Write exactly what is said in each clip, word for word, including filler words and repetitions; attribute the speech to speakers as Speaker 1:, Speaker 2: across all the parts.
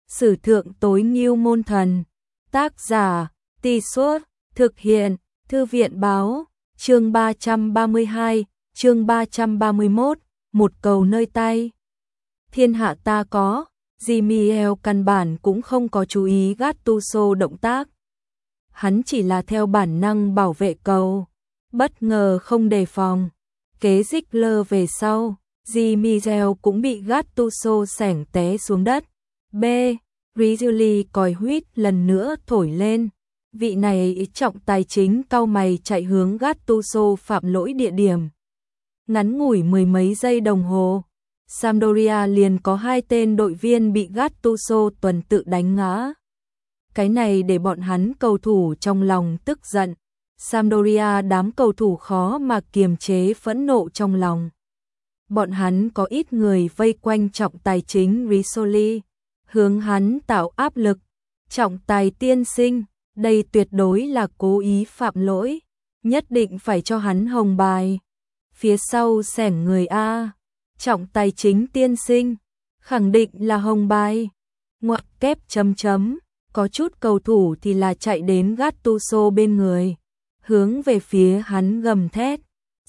Speaker 1: Sử thượng tối ngưu môn thần. Tác giả, Tì Suốt, thực hiện, Thư viện báo, chương ba trăm ba mươi hai, chương ba trăm ba mươi mốt, một cầu nơi tay. Thiên hạ ta có, Jimiel căn bản cũng không có chú ý Gattuso động tác. Hắn chỉ là theo bản năng bảo vệ cầu, bất ngờ không đề phòng. Kế Ziegler về sau, Jimiel cũng bị Gattuso xẻng té xuống đất. B. Rizzoli còi huýt lần nữa thổi lên. Vị này trọng tài chính cau mày chạy hướng Gattuso phạm lỗi địa điểm. Ngắn ngủi mười mấy giây đồng hồ, Sampdoria liền có hai tên đội viên bị Gattuso tuần tự đánh ngã. Cái này để bọn hắn cầu thủ trong lòng tức giận. Sampdoria đám cầu thủ khó mà kiềm chế phẫn nộ trong lòng. Bọn hắn có ít người vây quanh trọng tài chính Rizzoli, hướng hắn tạo áp lực. Trọng tài tiên sinh, đây tuyệt đối là cố ý phạm lỗi, nhất định phải cho hắn hồng bài. Phía sau xẻng người A, trọng tài chính tiên sinh, khẳng định là hồng bài. Ngoặc kép chấm chấm, có chút cầu thủ thì là chạy đến Gattuso bên người, hướng về phía hắn gầm thét.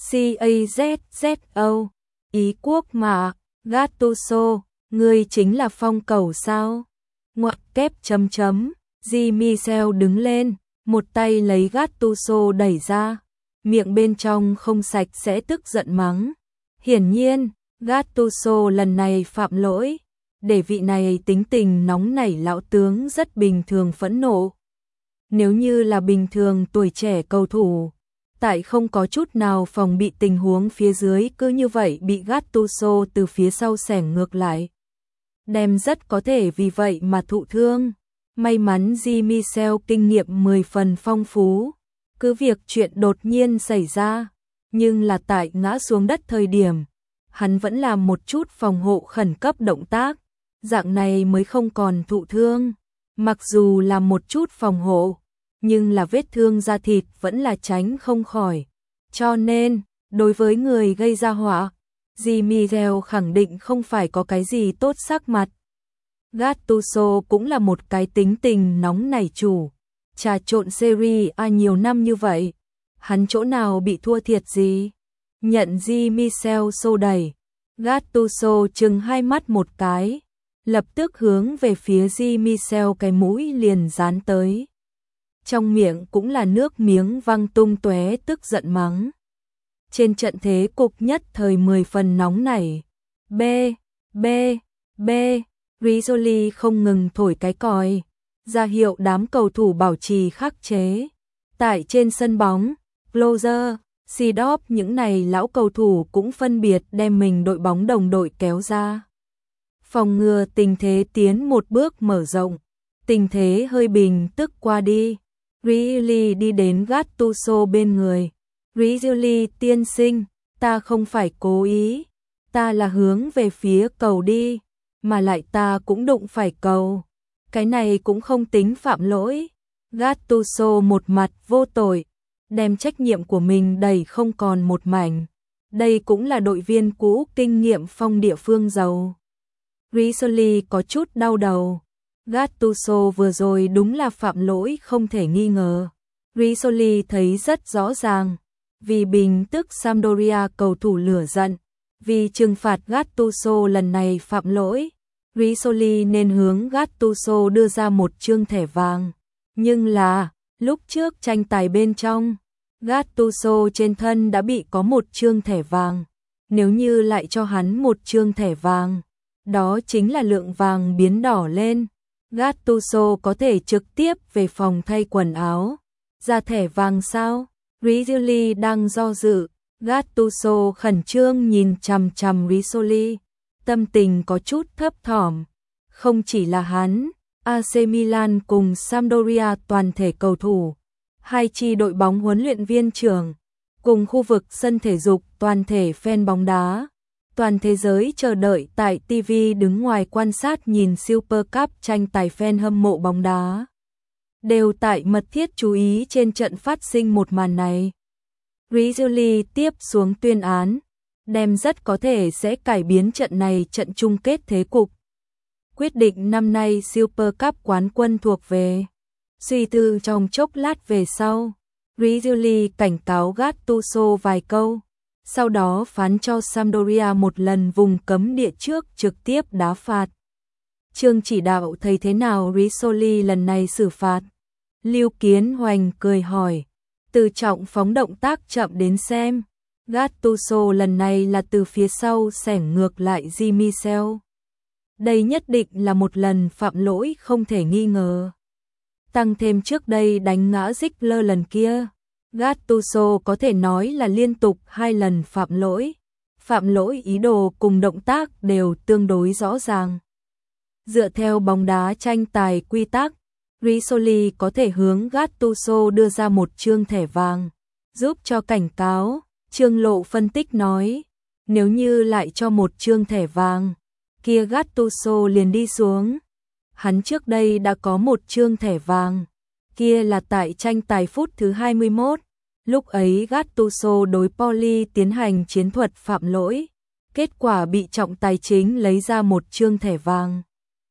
Speaker 1: C-A-Z-Z-O, Ý quốc mà, Gattuso, ngươi chính là phong cầu sao? Ngoặc kép chấm chấm, Jimiel đứng lên, một tay lấy Gattuso đẩy ra, miệng bên trong không sạch sẽ tức giận mắng. Hiển nhiên, Gattuso lần này phạm lỗi, để vị này tính tình nóng nảy lão tướng rất bình thường phẫn nộ. Nếu như là bình thường tuổi trẻ cầu thủ, tại không có chút nào phòng bị tình huống phía dưới cứ như vậy bị Gattuso từ phía sau xẻng ngược lại, đem rất có thể vì vậy mà thụ thương. May mắn Jimiel kinh nghiệm mười phần phong phú, cứ việc chuyện đột nhiên xảy ra, nhưng là tại ngã xuống đất thời điểm, hắn vẫn làm một chút phòng hộ khẩn cấp động tác, dạng này mới không còn thụ thương. Mặc dù là một chút phòng hộ, nhưng là vết thương da thịt vẫn là tránh không khỏi. Cho nên, đối với người gây ra họa, Jimiel khẳng định không phải có cái gì tốt sắc mặt. Gattuso cũng là một cái tính tình nóng nảy chủ, trà trộn Serie A nhiều năm như vậy, hắn chỗ nào bị thua thiệt gì. Nhận Jimiel xô đẩy, Gattuso chừng hai mắt một cái, lập tức hướng về phía Jimiel cái mũi liền dán tới. Trong miệng cũng là nước miếng văng tung tóe tức giận mắng. Trên trận thế cục nhất thời mười phần nóng nảy. B, B, B, Rizzoli không ngừng thổi cái còi, ra hiệu đám cầu thủ bảo trì khắc chế. Tại trên sân bóng, Closer, Seedorf những này lão cầu thủ cũng phân biệt đem mình đội bóng đồng đội kéo ra. Phòng ngừa tình thế tiến một bước mở rộng, tình thế hơi bình tức qua đi. Rizzoli đi đến Gattuso bên người. Rizzoli tiên sinh, ta không phải cố ý, ta là hướng về phía cầu đi, mà lại ta cũng đụng phải cầu. Cái này cũng không tính phạm lỗi. Gattuso một mặt vô tội, đem trách nhiệm của mình đẩy không còn một mảnh. Đây cũng là đội viên cũ kinh nghiệm phong địa phương giàu. Rizzoli có chút đau đầu. Gattuso vừa rồi đúng là phạm lỗi không thể nghi ngờ. Rizzoli thấy rất rõ ràng, vì bình tức Sampdoria cầu thủ lửa giận, vì trừng phạt Gattuso lần này phạm lỗi, Rizzoli nên hướng Gattuso đưa ra một chương thẻ vàng. Nhưng là, lúc trước tranh tài bên trong, Gattuso trên thân đã bị có một chương thẻ vàng. Nếu như lại cho hắn một chương thẻ vàng, đó chính là lượng vàng biến đỏ lên. Gattuso có thể trực tiếp về phòng thay quần áo. Ra thẻ vàng sao? Rizzoli đang do dự. Gattuso khẩn trương nhìn chằm chằm Rizzoli, tâm tình có chút thấp thỏm. Không chỉ là hắn, a xê Milan cùng Sampdoria toàn thể cầu thủ, hai chi đội bóng huấn luyện viên trưởng, cùng khu vực sân thể dục toàn thể fan bóng đá. Toàn thế giới chờ đợi tại ti vi đứng ngoài quan sát nhìn Super Cup tranh tài, fan hâm mộ bóng đá đều tại mật thiết chú ý trên trận phát sinh một màn này. Rizzoli tiếp xuống tuyên án, đem rất có thể sẽ cải biến trận này trận chung kết thế cục. quyết định năm nay Super Cup quán quân thuộc về. Suy tư trong chốc lát về sau, Rizzoli cảnh cáo Gattuso vài câu, sau đó phán cho Sampdoria một lần vùng cấm địa trước trực tiếp đá phạt. Trương chỉ đạo thấy thế nào Rizzoli lần này xử phạt? Lưu Kiến Hoành cười hỏi, từ trọng phóng động tác chậm đến xem. Gattuso lần này là từ phía sau xẻng ngược lại Di Michel. Đây nhất định là một lần phạm lỗi không thể nghi ngờ. Tăng thêm trước đây đánh ngã Ziegler lần kia, Gattuso có thể nói là liên tục hai lần phạm lỗi. Phạm lỗi ý đồ cùng động tác đều tương đối rõ ràng. Dựa theo bóng đá tranh tài quy tắc, Rizzoli có thể hướng Gattuso đưa ra một chương thẻ vàng, giúp cho cảnh cáo. Trương Lộ phân tích nói, nếu như lại cho một chương thẻ vàng, kia Gattuso liền đi xuống. Hắn trước đây đã có một chương thẻ vàng, kia là tại tranh tài phút thứ hai mươi mốt. Lúc ấy Gattuso đối Poli tiến hành chiến thuật phạm lỗi, kết quả bị trọng tài chính lấy ra một chương thẻ vàng.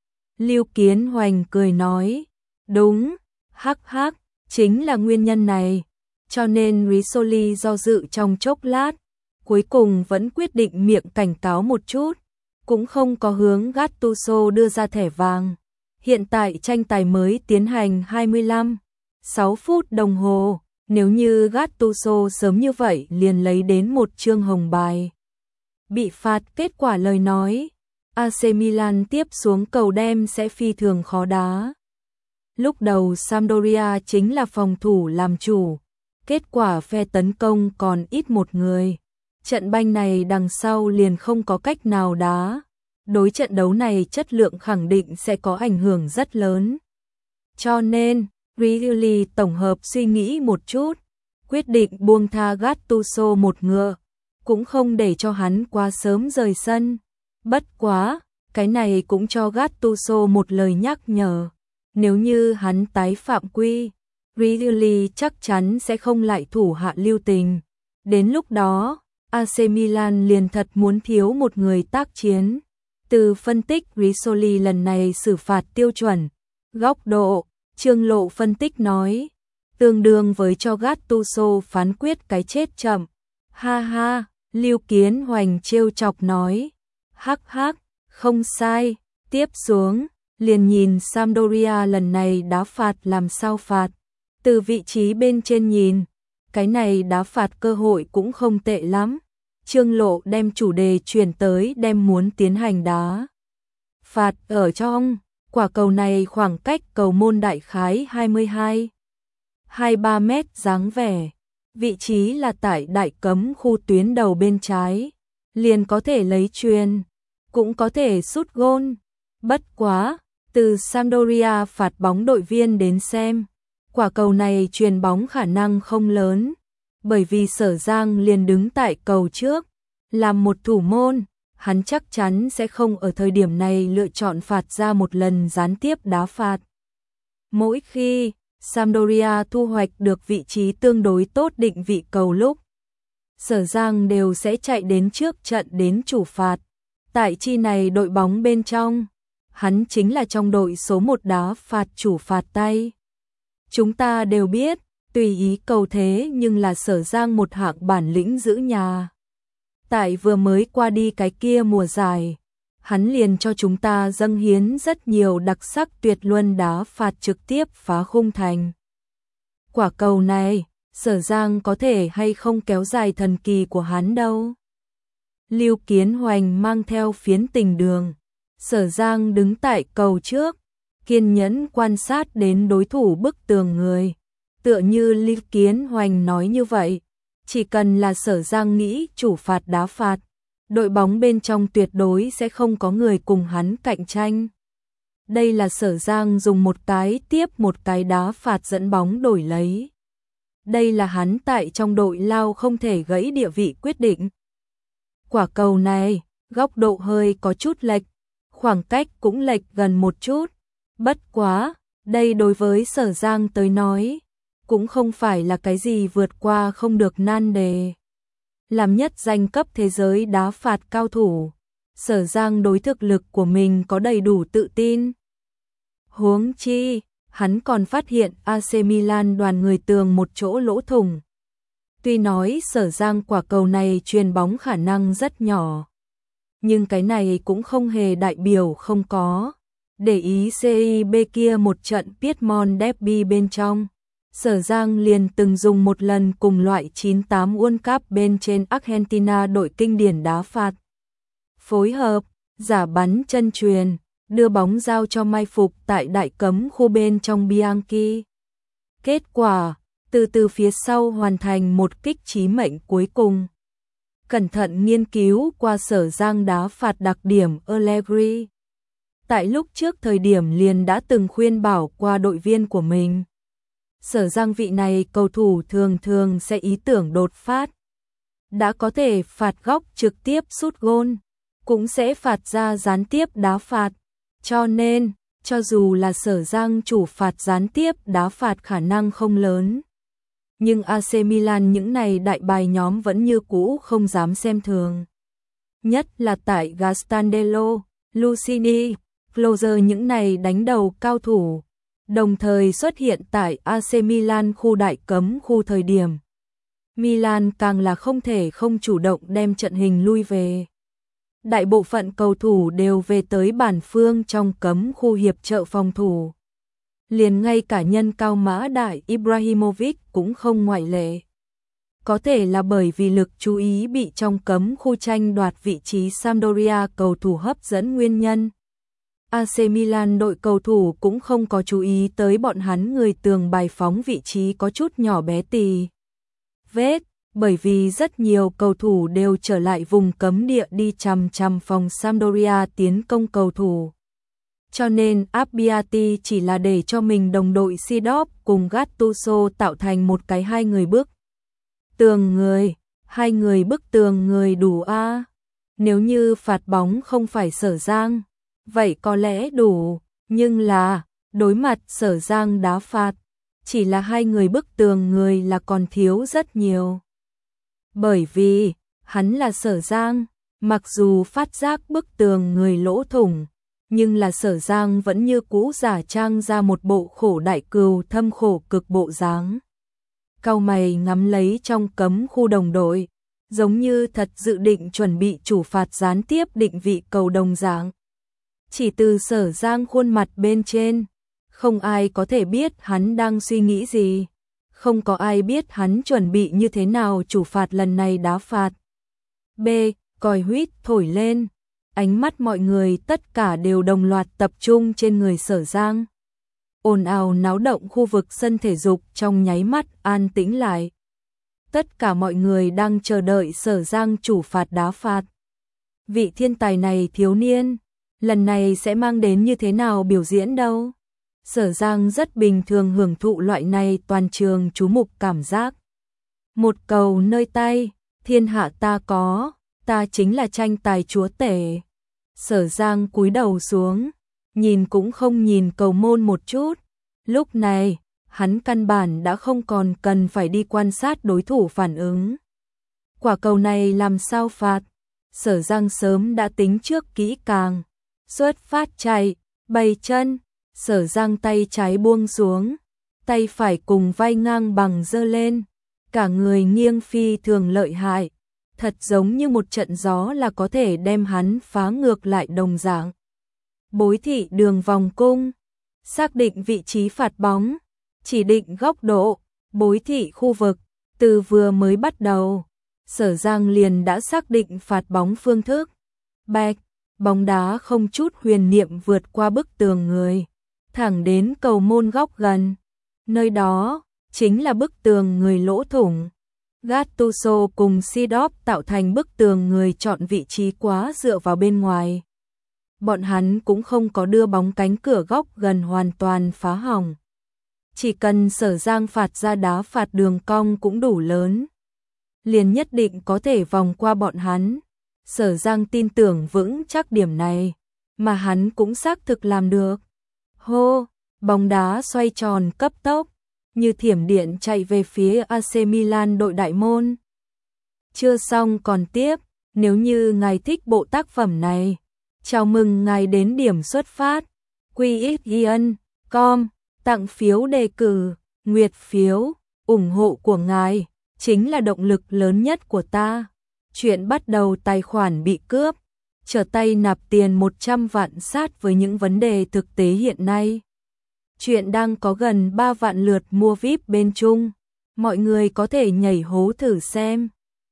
Speaker 1: Lưu Kiến Hoành cười nói, đúng, hắc hắc, chính là nguyên nhân này. Cho nên Rizzoli do dự trong chốc lát, cuối cùng vẫn quyết định miệng cảnh cáo một chút, cũng không có hướng Gattuso đưa ra thẻ vàng. Hiện tại tranh tài mới tiến hành hai mươi lăm, sáu phút đồng hồ, nếu như Gattuso sớm như vậy liền lấy đến một chương hồng bài. Bị phạt kết quả lời nói, a xê Milan tiếp xuống cầu đem sẽ phi thường khó đá. Lúc đầu Sampdoria chính là phòng thủ làm chủ, kết quả phe tấn công còn ít một người. Trận banh này đằng sau liền không có cách nào đá. Đối trận đấu này chất lượng khẳng định sẽ có ảnh hưởng rất lớn. Cho nên, Rizzoli tổng hợp suy nghĩ một chút, quyết định buông tha Gattuso một ngựa, cũng không để cho hắn quá sớm rời sân. Bất quá, cái này cũng cho Gattuso một lời nhắc nhở. Nếu như hắn tái phạm quy, Rizzoli chắc chắn sẽ không lại thủ hạ lưu tình. Đến lúc đó, a xê Milan liền thật muốn thiếu một người tác chiến. Từ phân tích Rizzoli lần này xử phạt tiêu chuẩn, góc độ, Trương Lộ phân tích nói, tương đương với cho Gattuso phán quyết cái chết chậm. Ha ha, Lưu Kiến Hoành trêu chọc nói, hắc hắc, không sai, tiếp xuống, liền nhìn Sampdoria lần này đá phạt làm sao phạt. Từ vị trí bên trên nhìn, cái này đá phạt cơ hội cũng không tệ lắm. Trương Lộ đem chủ đề chuyển tới đem muốn tiến hành đá phạt ở trong, quả cầu này khoảng cách cầu môn đại khái hai mươi hai, hai mươi ba mét dáng vẻ. Vị trí là tại đại cấm khu tuyến đầu bên trái, liền có thể lấy chuyền, cũng có thể sút gôn. Bất quá, từ Sampdoria phạt bóng đội viên đến xem, quả cầu này chuyền bóng khả năng không lớn, bởi vì Sở Giang liền đứng tại cầu trước, làm một thủ môn, hắn chắc chắn sẽ không ở thời điểm này lựa chọn phạt ra một lần gián tiếp đá phạt. Mỗi khi Sampdoria thu hoạch được vị trí tương đối tốt định vị cầu lúc, Sở Giang đều sẽ chạy đến trước trận đến chủ phạt. Tại chi này đội bóng bên trong, hắn chính là trong đội số một đá phạt chủ phạt tay. Chúng ta đều biết, tùy ý cầu thế nhưng là Sở Giang một hạng bản lĩnh giữ nhà. Tại vừa mới qua đi cái kia mùa giải, hắn liền cho chúng ta dâng hiến rất nhiều đặc sắc tuyệt luân đá phạt trực tiếp phá khung thành. Quả cầu này, Sở Giang có thể hay không kéo dài thần kỳ của hắn đâu. Lưu Kiến Hoành mang theo phiến tình đường, Sở Giang đứng tại cầu trước, kiên nhẫn quan sát đến đối thủ bức tường người. Tựa như Lưu Kiến Hoành nói như vậy, chỉ cần là Sở Giang nghĩ chủ phạt đá phạt, đội bóng bên trong tuyệt đối sẽ không có người cùng hắn cạnh tranh. Đây là Sở Giang dùng một cái tiếp một cái đá phạt dẫn bóng đổi lấy. Đây là hắn tại trong đội lao không thể gãy địa vị quyết định. Quả cầu này, góc độ hơi có chút lệch, khoảng cách cũng lệch gần một chút. Bất quá, đây đối với Sở Giang tới nói, cũng không phải là cái gì vượt qua không được nan đề. Làm nhất danh cấp thế giới đá phạt cao thủ, Sở Giang đối thực lực của mình có đầy đủ tự tin. Huống chi, hắn còn phát hiện a xê Milan đoàn người tường một chỗ lỗ thủng. Tuy nói Sở Giang quả cầu này chuyền bóng khả năng rất nhỏ, nhưng cái này cũng không hề đại biểu không có. Để ý xê i bê kia một trận Piedmont Derby bên trong, Sở Giang liền từng dùng một lần cùng loại chín tám World Cup bên trên Argentina đội kinh điển đá phạt. Phối hợp, giả bắn chân chuyền, đưa bóng giao cho mai phục tại đại cấm khu bên trong Bianchi. Kết quả, từ từ phía sau hoàn thành một kích chí mệnh cuối cùng. Cẩn thận nghiên cứu qua Sở Giang đá phạt đặc điểm Allegri. Tại lúc trước thời điểm liền đã từng khuyên bảo qua đội viên của mình. Sở Giang vị này cầu thủ thường thường sẽ ý tưởng đột phát. Đã có thể phạt góc trực tiếp sút gôn, cũng sẽ phạt ra gián tiếp đá phạt. Cho nên, cho dù là Sở Giang chủ phạt gián tiếp đá phạt khả năng không lớn. Nhưng a xê Milan những này đại bài nhóm vẫn như cũ không dám xem thường. Nhất là tại Gastandello, Lucini, Closer những này đánh đầu cao thủ, đồng thời xuất hiện tại a xê Milan khu đại cấm khu thời điểm. Milan càng là không thể không chủ động đem trận hình lui về. Đại bộ phận cầu thủ đều về tới bản phương trong cấm khu hiệp trợ phòng thủ. Liền ngay cả nhân cao mã đại Ibrahimovic cũng không ngoại lệ. Có thể là bởi vì lực chú ý bị trong cấm khu tranh đoạt vị trí Sampdoria cầu thủ hấp dẫn nguyên nhân. a xê Milan đội cầu thủ cũng không có chú ý tới bọn hắn người tường bài phóng vị trí có chút nhỏ bé tì vết, bởi vì rất nhiều cầu thủ đều trở lại vùng cấm địa đi chằm chằm phòng Sampdoria tiến công cầu thủ. Cho nên Abbiati chỉ là để cho mình đồng đội Seedorf cùng Gattuso tạo thành một cái hai người bức tường người, hai người bức tường người đủ a. À? Nếu như phạt bóng không phải Sở Giang, vậy có lẽ đủ, nhưng là đối mặt Sở Giang đá phạt, chỉ là hai người bức tường người là còn thiếu rất nhiều. Bởi vì, hắn là Sở Giang, mặc dù phát giác bức tường người lỗ thủng, nhưng là Sở Giang vẫn như cũ giả trang ra một bộ khổ đại cừu thâm khổ cực bộ dáng. Cau mày ngắm lấy trong cấm khu đồng đội, giống như thật dự định chuẩn bị chủ phạt gián tiếp định vị cầu đồng dạng. Chỉ từ Sở Giang khuôn mặt bên trên, không ai có thể biết hắn đang suy nghĩ gì. Không có ai biết hắn chuẩn bị như thế nào chủ phạt lần này đá phạt. B. Còi huýt thổi lên. Ánh mắt mọi người tất cả đều đồng loạt tập trung trên người Sở Giang. Ồn ào náo động khu vực sân thể dục trong nháy mắt an tĩnh lại. Tất cả mọi người đang chờ đợi Sở Giang chủ phạt đá phạt. Vị thiên tài này thiếu niên, lần này sẽ mang đến như thế nào biểu diễn đâu. Sở Giang rất bình thường hưởng thụ loại này toàn trường chú mục cảm giác. Một cầu nơi tay, thiên hạ ta có, ta chính là tranh tài chúa tể. Sở Giang cúi đầu xuống, nhìn cũng không nhìn cầu môn một chút. Lúc này, hắn căn bản đã không còn cần phải đi quan sát đối thủ phản ứng. Quả cầu này làm sao phạt? Sở Giang sớm đã tính trước kỹ càng. Xuất phát chạy, bày chân. Sở Giang tay trái buông xuống, tay phải cùng vai ngang bằng giơ lên, cả người nghiêng phi thường lợi hại, thật giống như một trận gió là có thể đem hắn phá ngược lại đồng dạng. Bối thị đường vòng cung, xác định vị trí phạt bóng, chỉ định góc độ, bối thị khu vực, từ vừa mới bắt đầu, Sở Giang liền đã xác định phạt bóng phương thức. Bạch, bóng đá không chút huyền niệm vượt qua bức tường người, thẳng đến cầu môn góc gần. Nơi đó chính là bức tường người lỗ thủng. Gattuso cùng Seedorf tạo thành bức tường người chọn vị trí quá dựa vào bên ngoài. Bọn hắn cũng không có đưa bóng cánh cửa góc gần hoàn toàn phá hỏng. Chỉ cần Sở Giang phạt ra đá phạt đường cong cũng đủ lớn, liền nhất định có thể vòng qua bọn hắn. Sở Giang tin tưởng vững chắc điểm này, mà hắn cũng xác thực làm được. Hô, bóng đá xoay tròn cấp tốc, như thiểm điện chạy về phía a xê Milan đội đại môn. Chưa xong còn tiếp. Nếu như ngài thích bộ tác phẩm này, chào mừng ngài đến điểm xuất phát quy x ion chấm com tặng phiếu đề cử, nguyệt phiếu, ủng hộ của ngài chính là động lực lớn nhất của ta. Chuyện bắt đầu tài khoản bị cướp, trở tay nạp tiền một trăm vạn sát với những vấn đề thực tế hiện nay. Chuyện đang có gần ba vạn lượt mua vi ai pi bên Trung, mọi người có thể nhảy hố thử xem.